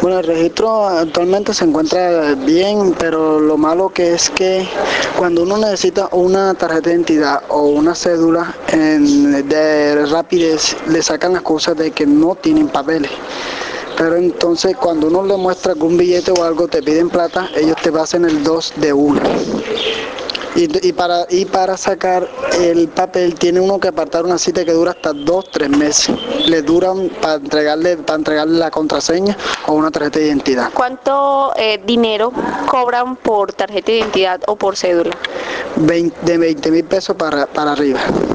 Bueno, el registro actualmente se encuentra bien, pero lo malo que es que cuando uno necesita una tarjeta de identidad o una cédula de rapidez, le sacan las cosas de que no tienen papeles. Pero entonces cuando uno le muestra algún billete o algo, te piden plata, ellos te hacen el 2 de 1. Y para sacar el papel tiene uno que apartar una cita que dura hasta 2, 3 meses. Le duran para entregarle la contraseña o una tarjeta de identidad. ¿Cuánto dinero cobran por tarjeta de identidad o por cédula? De 20.000 pesos para arriba.